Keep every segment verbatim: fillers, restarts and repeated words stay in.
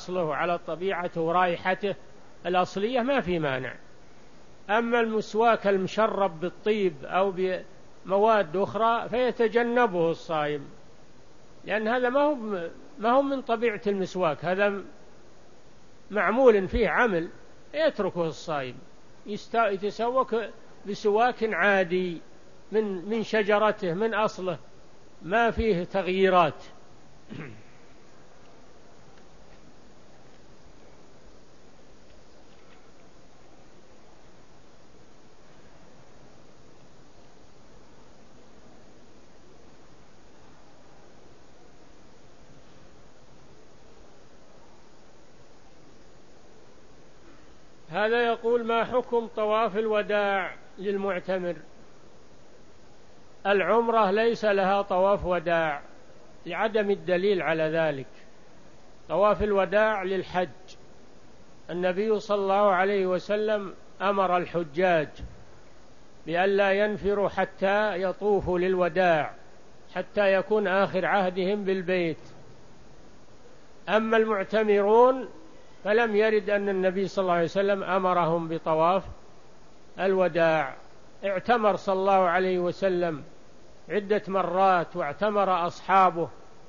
أصله وعلى طبيعته ورائحته الأصلية ما في مانع. أما المسواك المشرب بالطيب أو بمواد أخرى فيتجنبه الصائم، لأن هذا ما هو ما هو من طبيعة المسواك، هذا معمول فيه عمل يتركه الصائم، يتسوك بسواك عادي من من شجرته من أصله ما فيه تغييرات. هذا يقول: ما حكم طواف الوداع للمعتمر؟ العمرة ليس لها طواف وداع لعدم الدليل على ذلك. طواف الوداع للحج، النبي صلى الله عليه وسلم أمر الحجاج بألا ينفروا حتى يطوفوا للوداع حتى يكون آخر عهدهم بالبيت. أما المعتمرون فلم يرد أن النبي صلى الله عليه وسلم أمرهم بطواف الوداع. اعتمر صلى الله عليه وسلم عدة مرات واعتمر أصحابه،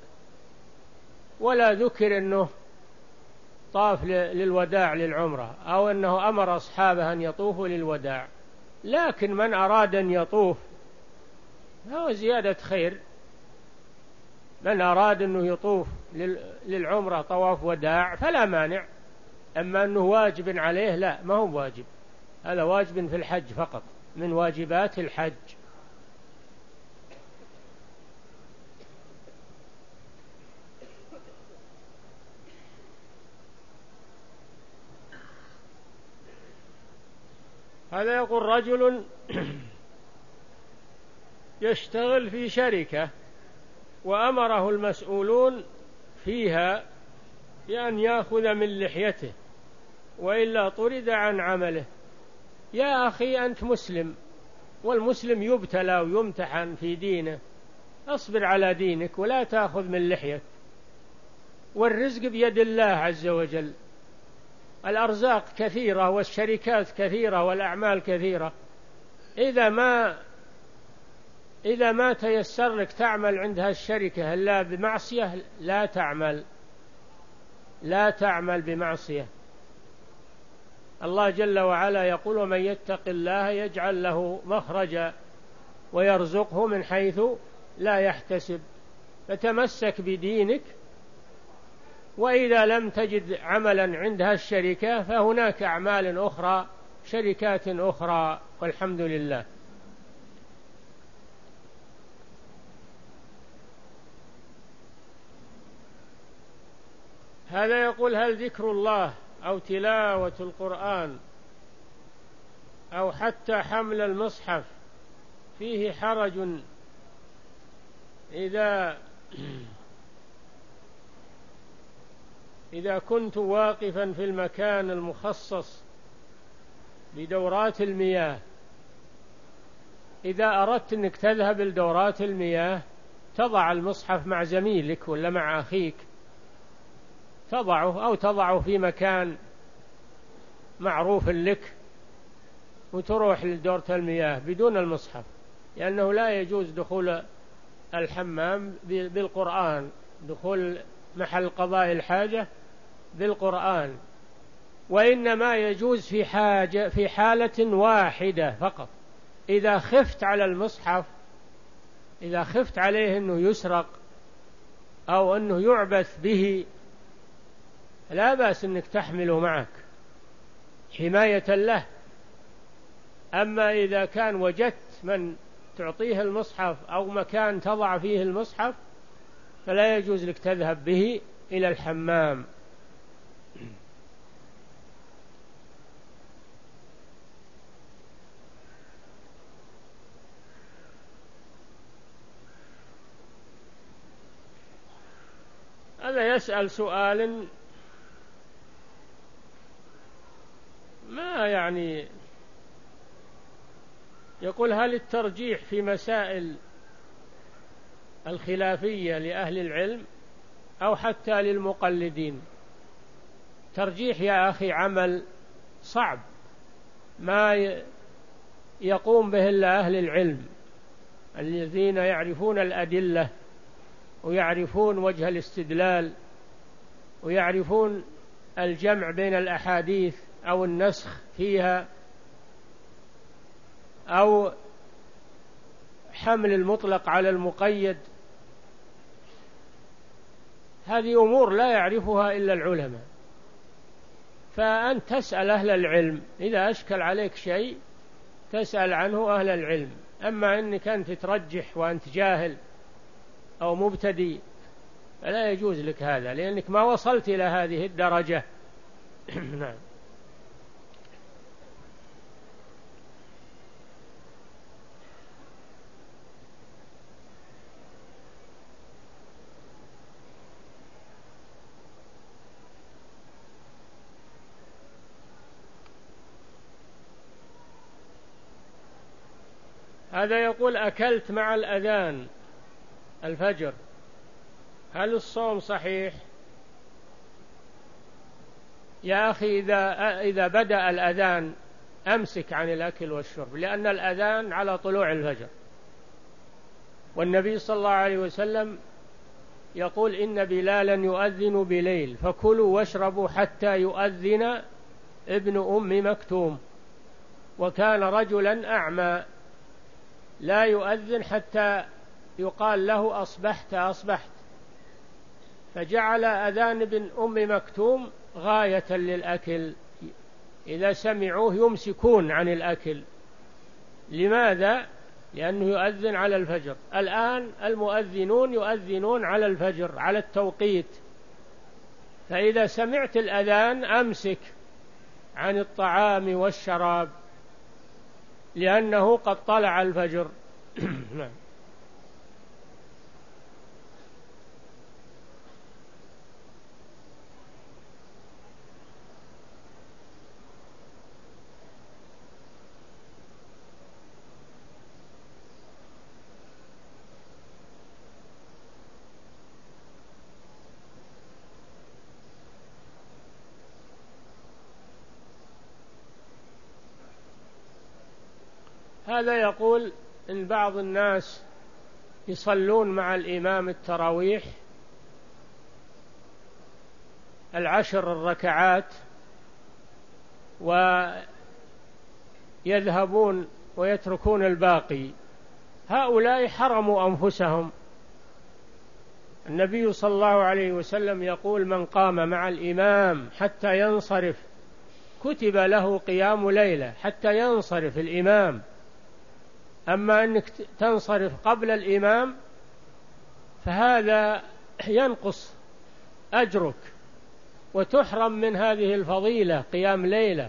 ولا ذكر أنه طاف للوداع للعمرة أو أنه أمر أصحابه أن يطوفوا للوداع. لكن من أراد أن يطوف هو زيادة خير، من أراد أنه يطوف للعمرة طواف وداع فلا مانع. أما أنه واجب عليه لا، ما هو واجب، هذا واجب في الحج فقط من واجبات الحج. هذا يقول: رجل يشتغل في شركة وأمره المسؤولون فيها بأن يأخذ من لحيته وإلا طرد عن عمله. يا أخي أنت مسلم، والمسلم يبتلى ويمتحن في دينه، أصبر على دينك ولا تأخذ من لحيك، والرزق بيد الله عز وجل. الأرزاق كثيرة والشركات كثيرة والأعمال كثيرة، إذا ما إذا ما تيسر لك تعمل عند هالشركة إلا بمعصية لا تعمل، لا تعمل بمعصية. الله جل وعلا يقول: ومن يتق الله يجعل له مخرجا ويرزقه من حيث لا يحتسب. فتمسك بدينك، وإذا لم تجد عملا عند هالشركة فهناك أعمال أخرى شركات أخرى، والحمد لله. هذا يقول: هل ذكر الله أو تلاوة القرآن أو حتى حمل المصحف فيه حرج إذا إذا كنت واقفا في المكان المخصص بدورات المياه؟ إذا أردت أنك تذهب لدورات المياه تضع المصحف مع زميلك ولا مع أخيك، تضعه أو تضعه في مكان معروف لك وتروح لدورة المياه بدون المصحف، لأنه لا يجوز دخول الحمام بالقرآن، دخول محل قضاء الحاجة بالقرآن، وإنما يجوز في حاجة في حالة واحدة فقط، إذا خفت على المصحف، إذا خفت عليه أنه يسرق أو أنه يعبث به لا بأس أنك تحمله معك حماية له. أما إذا كان وجدت من تعطيه المصحف أو مكان تضع فيه المصحف فلا يجوز لك تذهب به إلى الحمام. هذا يسأل سؤال ما يعني، يقول: هل الترجيح في مسائل الخلافية لأهل العلم أو حتى للمقلدين؟ الترجيح يا أخي عمل صعب ما يقوم به إلا أهل العلم الذين يعرفون الأدلة ويعرفون وجه الاستدلال ويعرفون الجمع بين الأحاديث أو النسخ فيها أو حمل المطلق على المقيد. هذه أمور لا يعرفها إلا العلماء، فأنت تسأل أهل العلم إذا أشكل عليك شيء تسأل عنه أهل العلم. أما أنك أنت ترجح وأنت جاهل أو مبتدئ فلا يجوز لك هذا، لأنك ما وصلت إلى هذه الدرجة. نعم. هذا يقول: أكلت مع الأذان الفجر، هل الصوم صحيح؟ يا أخي إذا إذا بدأ الأذان أمسك عن الأكل والشرب، لأن الأذان على طلوع الفجر، والنبي صلى الله عليه وسلم يقول: إن بلالا يؤذن بليل فكلوا واشربوا حتى يؤذن ابن أم مكتوم، وكان رجلا أعمى لا يؤذن حتى يقال له أصبحت أصبحت، فجعل أذان ابن أم مكتوم غاية للأكل، إذا سمعوه يمسكون عن الأكل. لماذا؟ لأنه يؤذن على الفجر. الآن المؤذنون يؤذنون على الفجر على التوقيت، فإذا سمعت الأذان أمسك عن الطعام والشراب لأنه قد طلع الفجر. نعم. هذا يقول إن بعض الناس يصلون مع الإمام التراويح العشر الركعات ويذهبون ويتركون الباقي، هؤلاء حرموا أنفسهم. النبي صلى الله عليه وسلم يقول: من قام مع الإمام حتى ينصرف كتب له قيام ليلة حتى ينصرف الإمام. أما أنك تنصرف قبل الإمام فهذا ينقص أجرك وتحرم من هذه الفضيلة قيام ليلة.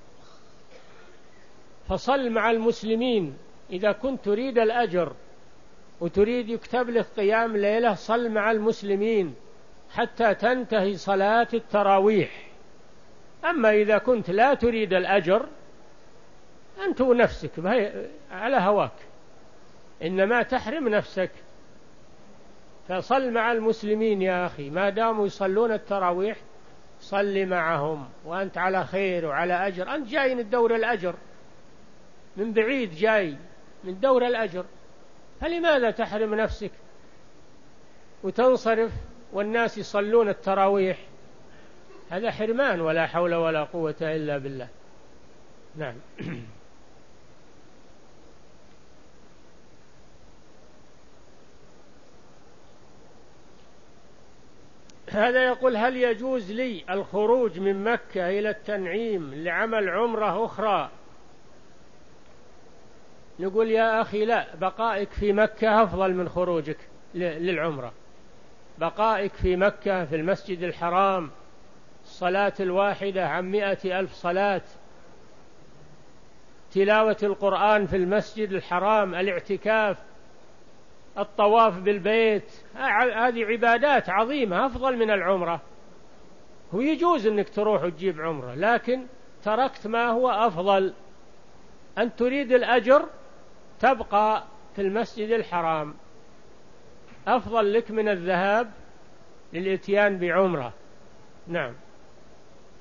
فصل مع المسلمين إذا كنت تريد الأجر وتريد يكتب لك قيام ليلة، صل مع المسلمين حتى تنتهي صلاة التراويح. أما إذا كنت لا تريد الأجر أنت ونفسك على هواك، إنما تحرم نفسك. فصل مع المسلمين يا أخي، ما داموا يصلون التراويح صل معهم وأنت على خير وعلى أجر. أنت جاي من دور الأجر، من بعيد جاي من دور الأجر، فلماذا تحرم نفسك وتنصرف والناس يصلون التراويح؟ هذا حرمان، ولا حول ولا قوة إلا بالله. نعم. هذا يقول: هل يجوز لي الخروج من مكة إلى التنعيم لعمل عمرة أخرى؟ نقول يا أخي لا، بقائك في مكة أفضل من خروجك للعمرة. بقائك في مكة في المسجد الحرام، الصلاة الواحدة عن مئة ألف صلاة، تلاوة القرآن في المسجد الحرام، الاعتكاف، الطواف بالبيت، هذه عبادات عظيمة أفضل من العمرة. هو يجوز أنك تروح وتجيب عمرة، لكن تركت ما هو أفضل. أن تريد الأجر تبقى في المسجد الحرام، أفضل لك من الذهاب للإتيان بعمرة. نعم.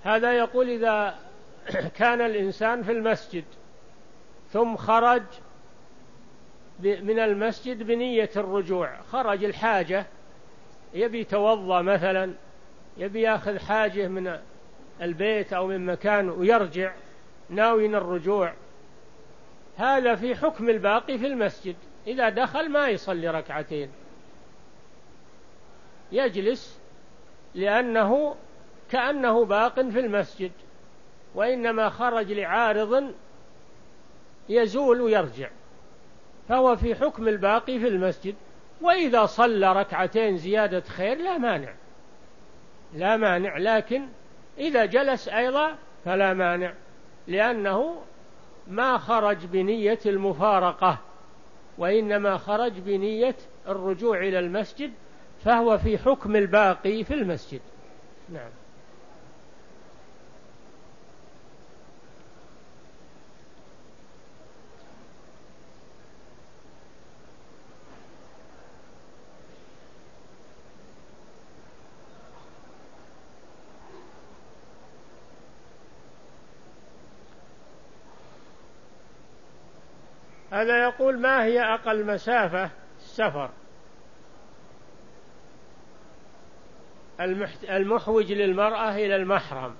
هذا يقول إذا كان الإنسان في المسجد ثم خرج من المسجد بنية الرجوع، خرج الحاجة، يبي يتوضأ مثلا، يبي ياخذ حاجة من البيت أو من مكان ويرجع ناوي الرجوع، هذا في حكم الباقي في المسجد. إذا دخل ما يصلي ركعتين، يجلس لأنه كأنه باق في المسجد، وإنما خرج لعارض يزول ويرجع، فهو في حكم الباقي في المسجد. وإذا صلى ركعتين زيادة خير لا مانع، لا مانع، لكن إذا جلس أيضا فلا مانع، لأنه ما خرج بنية المفارقة، وإنما خرج بنية الرجوع إلى المسجد، فهو في حكم الباقي في المسجد. نعم. هذا يقول: ما هي أقل مسافة السفر المحوج للمرأة إلى المحرم؟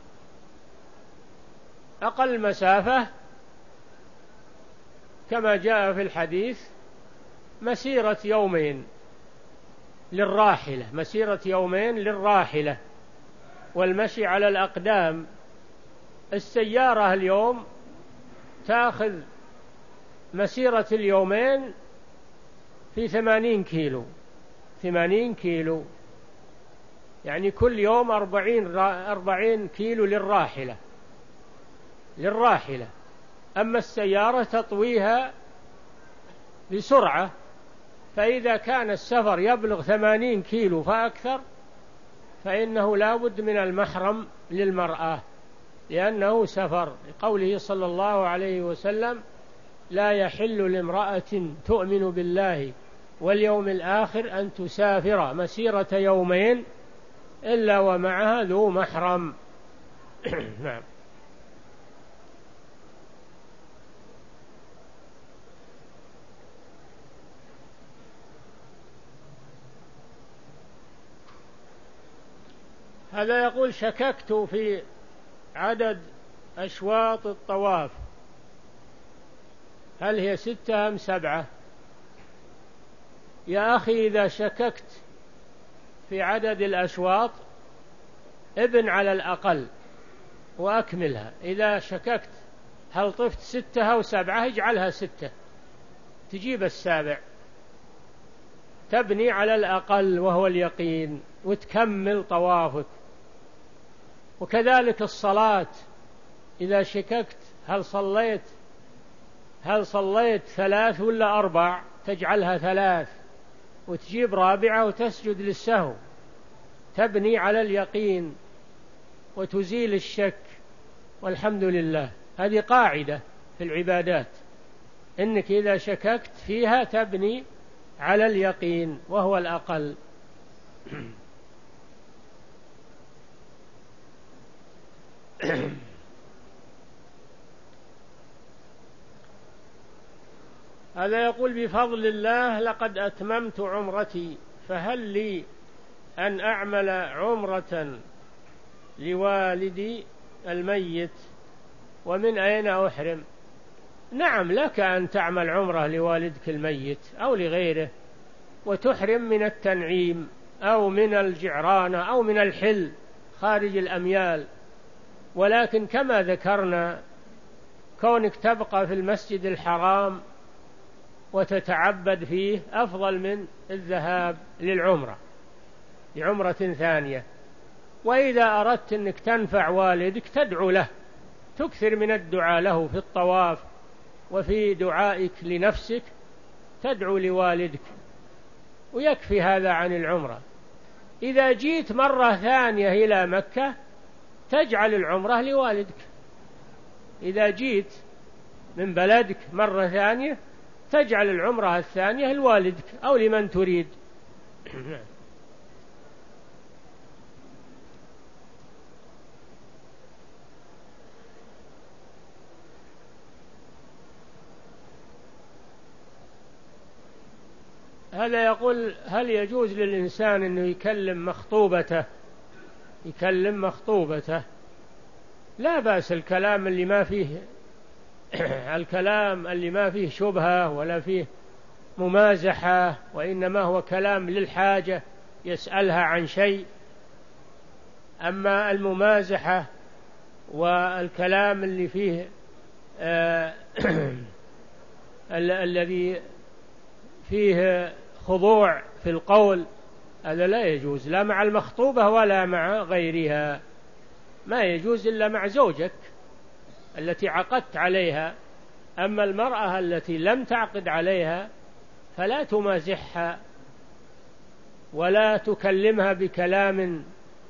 أقل مسافة كما جاء في الحديث مسيرة يومين للراحلة، مسيرة يومين للراحلة، والمشي على الأقدام. السيارة اليوم تأخذ مسيرة اليومين في ثمانين كيلو، ثمانين كيلو، يعني كل يوم أربعين, أربعين كيلو للراحلة للراحلة أما السيارة تطويها بسرعة، فإذا كان السفر يبلغ ثمانين كيلو فأكثر فإنه لا بد من المحرم للمرأة، لأنه سفر، لقوله صلى الله عليه وسلم: لا يحل لامرأة تؤمن بالله واليوم الآخر أن تسافر مسيرة يومين إلا ومعها ذو محرم. نعم. هذا يقول: شككت في عدد أشواط الطواف، هل هي ستة أم سبعة؟ يا أخي، إذا شككت في عدد الأشواط ابن على الأقل وأكملها. إذا شككت هل طفت ستة أو سبعة اجعلها ستة، تجيب السابع، تبني على الأقل وهو اليقين وتكمل طوافك. وكذلك الصلاة، إذا شككت هل صليت هل صليت ثلاث ولا أربع تجعلها ثلاث وتجيب رابعة وتسجد للسهو، تبني على اليقين وتزيل الشك، والحمد لله. هذه قاعدة في العبادات، إنك إذا شككت فيها تبني على اليقين وهو الأقل. هذا يقول: بفضل الله لقد أتممت عمرتي، فهل لي أن أعمل عمرة لوالدي الميت، ومن أين أحرم؟ نعم، لك أن تعمل عمرة لوالدك الميت أو لغيره، وتحرم من التنعيم أو من الجعرانة أو من الحل خارج الأميال، ولكن كما ذكرنا كونك تبقى في المسجد الحرام وتتعبد فيه أفضل من الذهاب للعمرة لعمرة ثانية. وإذا أردت أنك تنفع والدك تدعو له، تكثر من الدعاء له في الطواف وفي دعائك لنفسك، تدعو لوالدك، ويكفي هذا عن العمرة. إذا جيت مرة ثانية إلى مكة تجعل العمرة لوالدك، إذا جيت من بلدك مرة ثانية تجعل العمرة الثانية لوالدك أو لمن تريد. هذا يقول: هل يجوز للإنسان أنه يكلم مخطوبته يكلم مخطوبته؟ لا بأس، الكلام اللي ما فيه الكلام اللي ما فيه شبهة ولا فيه ممازحة، وإنما هو كلام للحاجة يسألها عن شيء. أما الممازحة والكلام اللي فيه آه الذي فيه خضوع في القول، هذا لا يجوز، لا مع المخطوبة ولا مع غيرها. ما يجوز إلا مع زوجك التي عقدت عليها. أما المرأة التي لم تعقد عليها فلا تمازحها ولا تكلمها بكلام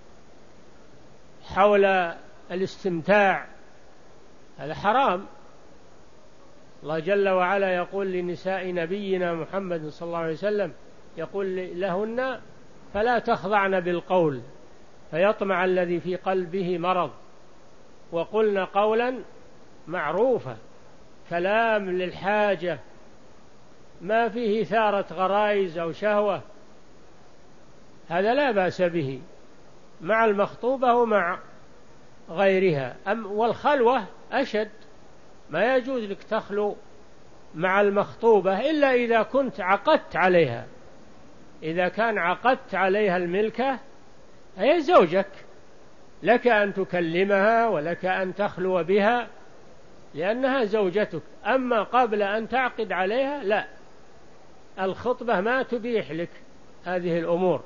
حول الاستمتاع، هذا حرام. الله جل وعلا يقول لنساء نبينا محمد صلى الله عليه وسلم، يقول لهن: فلا تخضعن بالقول فيطمع الذي في قلبه مرض وقلن قولا معروفا. كلام للحاجة ما فيه ثارة غرائز أو شهوة، هذا لا بأس به مع المخطوبة ومع غيرها. أم والخلوة أشد، ما يجوز لك تخلو مع المخطوبة إلا إذا كنت عقدت عليها. إذا كان عقدت عليها الملكة هي زوجك، لك أن تكلمها ولك أن تخلو بها لأنها زوجتك. أما قبل أن تعقد عليها لا، الخطبة ما تبيح لك هذه الأمور.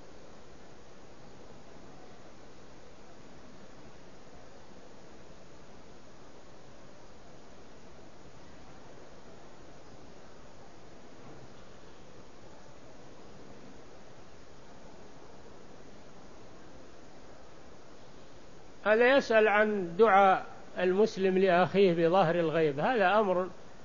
هذا يسأل عن دعاء المسلم لأخيه بظهر الغيب. هذا أمر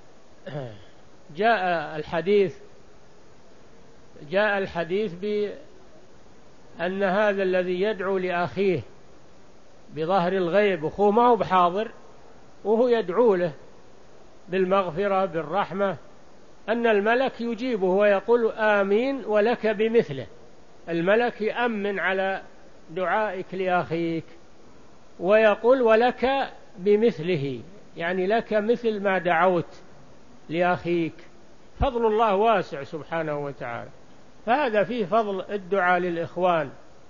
جاء الحديث جاء الحديث بأن هذا الذي يدعو لأخيه بظهر الغيب، أخوه ما هو بحاضر وهو يدعو له بالمغفرة بالرحمة، أن الملك يجيبه ويقول: آمين ولك بمثله. الملك يأمن على دعائك لأخيك ويقول: ولك بمثله، يعني لك مثل ما دعوت لأخيك. فضل الله واسع سبحانه وتعالى، فهذا فيه فضل الدعاء للإخوان.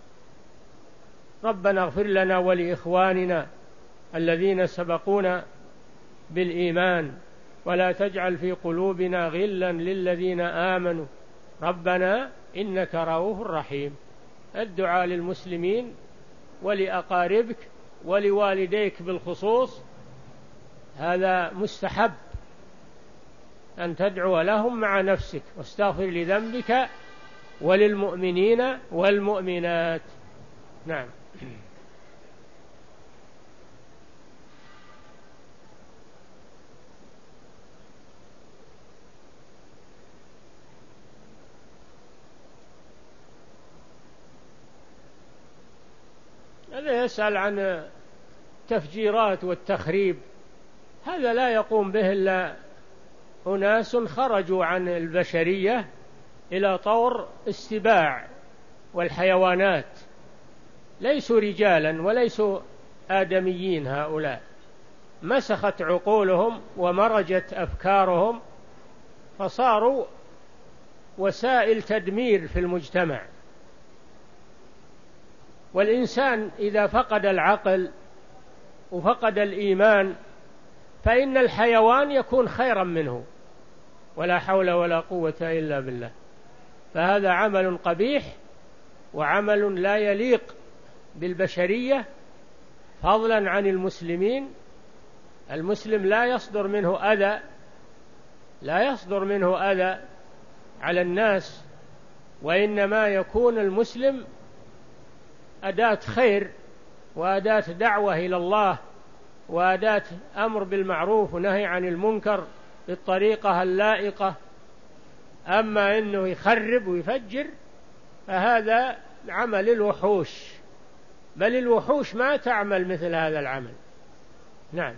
ربنا اغفر لنا ولإخواننا الذين سبقونا بالإيمان ولا تجعل في قلوبنا غلا للذين آمنوا ربنا إنك رؤوف رحيم. الدعاء للمسلمين ولأقاربك ولوالديك بالخصوص هذا مستحب، أن تدعو لهم مع نفسك، واستغفر لذنبك وللمؤمنين والمؤمنات. نعم. هذا يسأل عن التفجيرات والتخريب، هذا لا يقوم به إلا أناس خرجوا عن البشرية إلى طور السباع والحيوانات، ليسوا رجالا وليسوا آدميين. هؤلاء مسخت عقولهم ومرجت أفكارهم فصاروا وسائل تدمير في المجتمع. والإنسان إذا فقد العقل وفقد الإيمان فإن الحيوان يكون خيرا منه، ولا حول ولا قوة إلا بالله. فهذا عمل قبيح وعمل لا يليق بالبشرية، فضلا عن المسلمين. المسلم لا يصدر منه أذى لا يصدر منه أذى على الناس، وإنما يكون المسلم أداة خير وأداة دعوة إلى الله وأداة أمر بالمعروف ونهي عن المنكر بالطريقة اللائقة. أما أنه يخرب ويفجر فهذا عمل الوحوش، بل الوحوش ما تعمل مثل هذا العمل. نعم.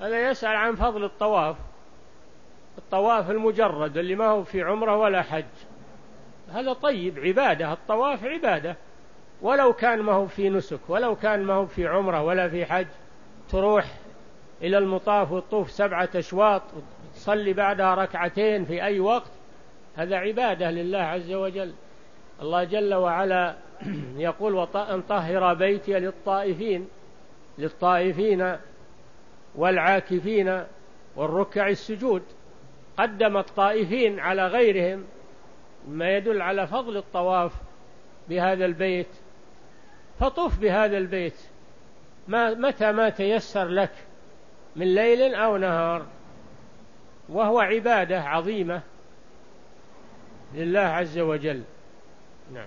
هذا يسأل عن فضل الطواف، الطواف المجرد اللي ما هو في عمره ولا حج، هذا طيب، عبادة، الطواف عبادة، ولو كان ما هو في نسك، ولو كان ما هو في عمره ولا في حج، تروح إلى المطاف وتطوف سبعة أشواط وتصلي بعدها ركعتين في أي وقت، هذا عبادة لله عز وجل. الله جل وعلا يقول وأن طهر بيتي للطائفين للطائفين والعاكفين والركع السجود، قدم الطائفين على غيرهم، ما يدل على فضل الطواف بهذا البيت. فطف بهذا البيت ما متى ما تيسر لك من ليل أو نهار، وهو عبادة عظيمة لله عز وجل. نعم.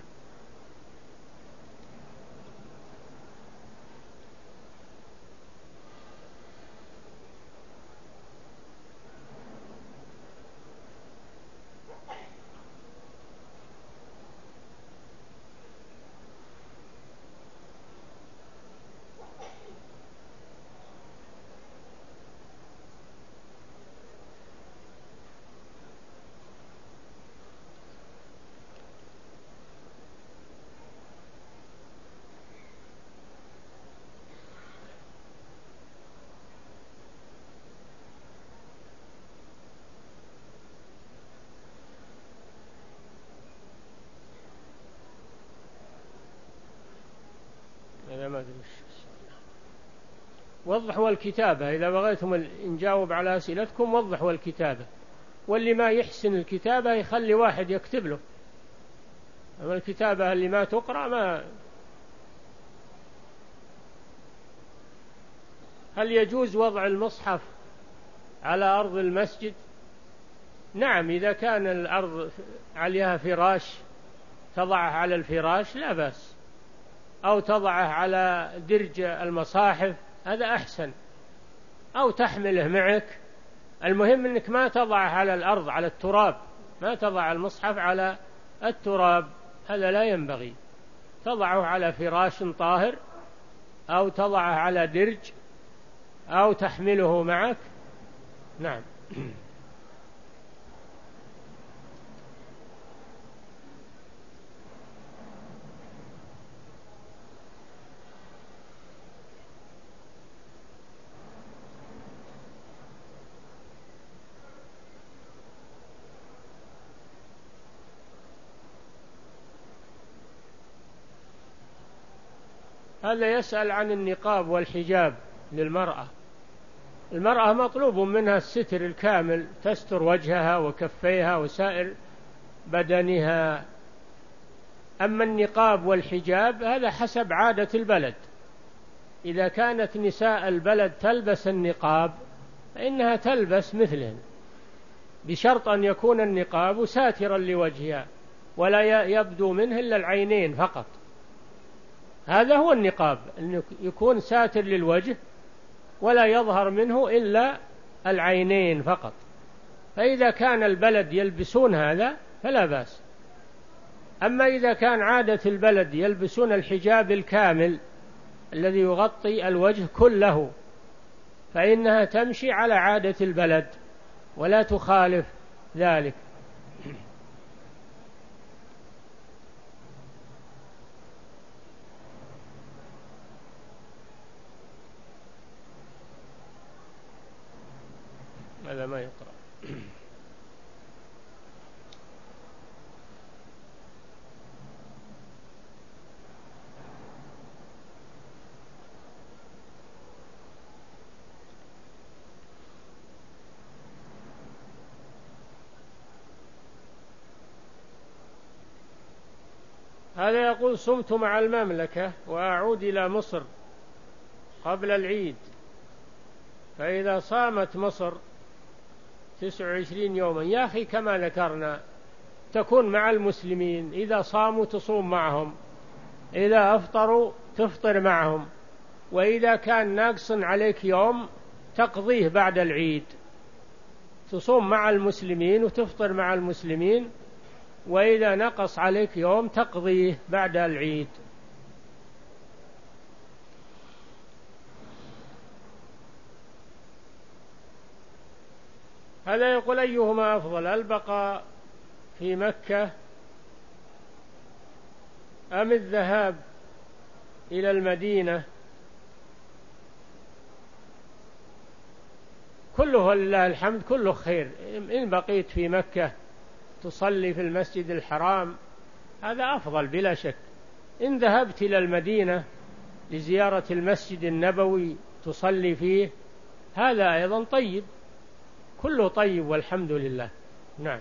ما أدري وضحوا الكتابة، إذا بغيتم نجاوب على أسئلتكم وضحوا الكتابة، واللي ما يحسن الكتابة يخلي واحد يكتب له، أما الكتابة اللي ما تقرأ ما. هل يجوز وضع المصحف على أرض المسجد؟ نعم، إذا كان الأرض عليها فراش تضعه على الفراش لا بأس، أو تضعه على درج المصاحف هذا أحسن، أو تحمله معك، المهم أنك ما تضعه على الأرض على التراب، ما تضع المصحف على التراب، هذا لا ينبغي، تضعه على فراش طاهر، أو تضعه على درج، أو تحمله معك. نعم. هذا يسأل عن النقاب والحجاب للمرأة. المرأة مطلوب منها الستر الكامل، تستر وجهها وكفيها وسائر بدنها. أما النقاب والحجاب هذا حسب عادة البلد، إذا كانت نساء البلد تلبس النقاب فإنها تلبس مثلهن، بشرط أن يكون النقاب ساترا لوجهها ولا يبدو منه إلا العينين فقط، هذا هو النقاب، أن يكون ساتر للوجه ولا يظهر منه إلا العينين فقط. فإذا كان البلد يلبسون هذا فلا بأس. أما إذا كان عادة البلد يلبسون الحجاب الكامل الذي يغطي الوجه كله فإنها تمشي على عادة البلد ولا تخالف ذلك. هذا ما يقرأ. هذا يقول صمت مع المملكة وأعود إلى مصر قبل العيد، فإذا صامت مصر تسع وعشرين يوما، يا أخي كما ذكرنا تكون مع المسلمين، إذا صاموا تصوم معهم، إذا أفطروا تفطر معهم، وإذا كان ناقص عليك يوم تقضيه بعد العيد، تصوم مع المسلمين وتفطر مع المسلمين، وإذا نقص عليك يوم تقضيه بعد العيد. هذا يقول أيهما أفضل، البقاء في مكة أم الذهاب إلى المدينة؟ كله لله الحمد، كله خير. إن بقيت في مكة تصلي في المسجد الحرام هذا أفضل بلا شك. إن ذهبت إلى المدينة لزيارة المسجد النبوي تصلي فيه هذا أيضا طيب، كله طيب والحمد لله. نعم.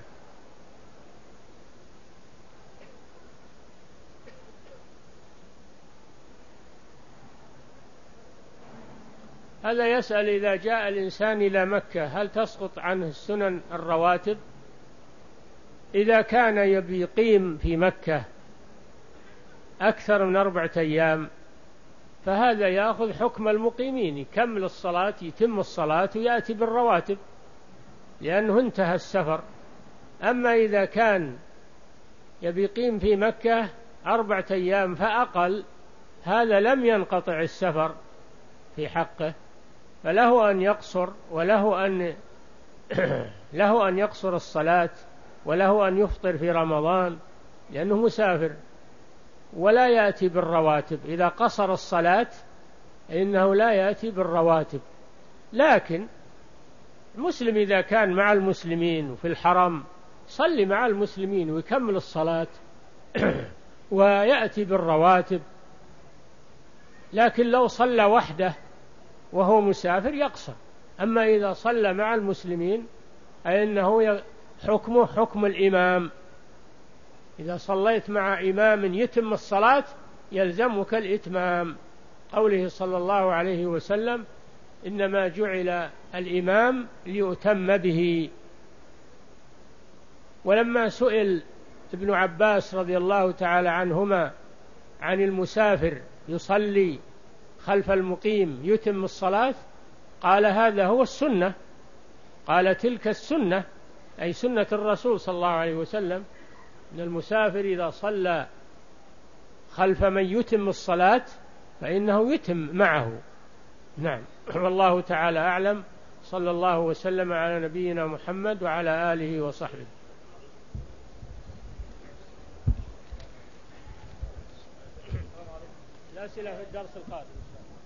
هذا يسأل إذا جاء الإنسان إلى مكة هل تسقط عنه السنن الرواتب؟ إذا كان يبي يقيم في مكة أكثر من أربعة أيام فهذا يأخذ حكم المقيمين، يكمل الصلاة، يتم الصلاة ويأتي بالرواتب لأنه انتهى السفر. أما إذا كان يبي يقيم في مكة أربعة أيام فأقل هذا لم ينقطع السفر في حقه، فله أن يقصر، وله أن له أن يقصر الصلاة، وله أن يفطر في رمضان لأنه مسافر، ولا يأتي بالرواتب. إذا قصر الصلاة إنه لا يأتي بالرواتب. لكن المسلم إذا كان مع المسلمين وفي الحرم صلي مع المسلمين ويكمل الصلاة ويأتي بالرواتب. لكن لو صلى وحده وهو مسافر يقصر. أما إذا صلى مع المسلمين فإنه حكمه حكم الإمام. إذا صليت مع إمام يتم الصلاة يلزمك الإتمام، قوله صلى الله عليه وسلم إنما جعل الإمام ليؤتم به. ولما سئل ابن عباس رضي الله تعالى عنهما عن المسافر يصلي خلف المقيم يتم الصلاة قال هذا هو السنة، قال تلك السنة أي سنة الرسول صلى الله عليه وسلم، أن المسافر إذا صلى خلف من يتم الصلاة فإنه يتم معه. نعم. والله تعالى أعلم. صلى الله وسلم على نبينا محمد وعلى آله وصحبه. الأسئلة في الدرس القادم.